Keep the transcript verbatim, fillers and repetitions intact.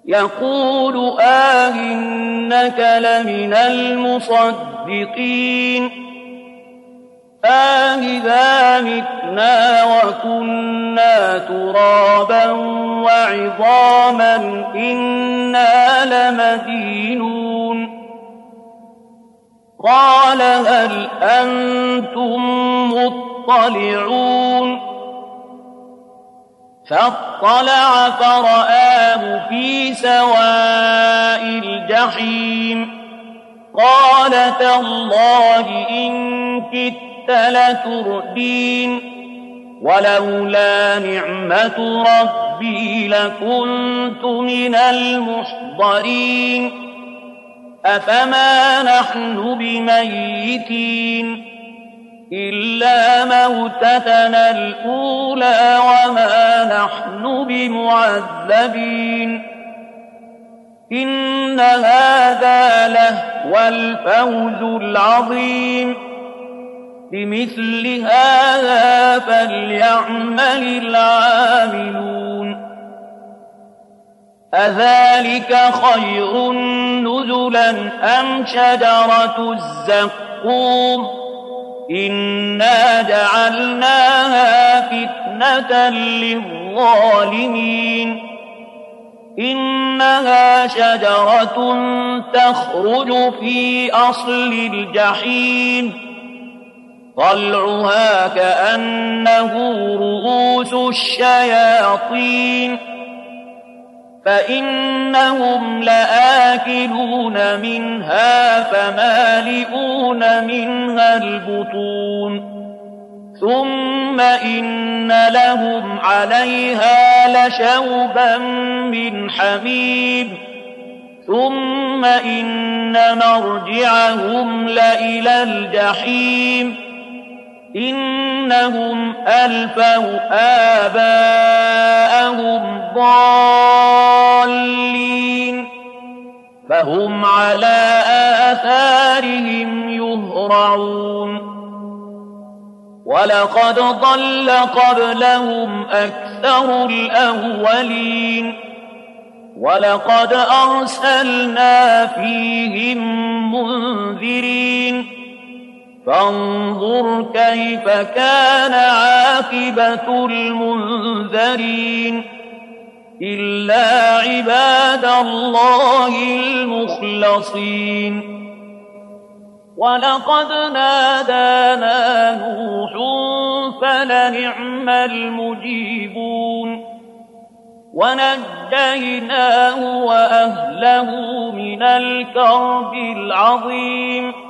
يقول آئنك لمن المصدقين آئذا متنا وكنا ترابا وعظاما إنا لمدينون قال هل أنتم مطلعون فاطلع فرآه في سواء الجحيم قال تالله إن كدت لتردين ولولا نعمة ربي لكنت من المحضرين أفما نحن بميتين إلا موتتنا الأولى وما نحن بمعذبين إن هذا لهو الفوز العظيم لمثل هذا فليعمل العاملون أذلك خير نزلا أم شجرة الزقوم إنا جعلناها فتنة للظالمين إنها شجرة تخرج في أصل الجحيم طلعها كأنه رؤوس الشياطين فإنهم لآكلون منها فمالئون منها البطون ثم إن لهم عليها لشوبا من حميم ثم إن مرجعهم لإلى الجحيم إنهم ألفوا آباءهم ضالين فهم على آثارهم يهرعون ولقد ضل قبلهم أكثر الأولين ولقد أرسلنا فيهم منذرين فانظر كيف كان عاقبة المنذرين إلا عباد الله المخلصين ولقد نادانا نوح فلنعم المجيبون ونجيناه وأهله من الكرب العظيم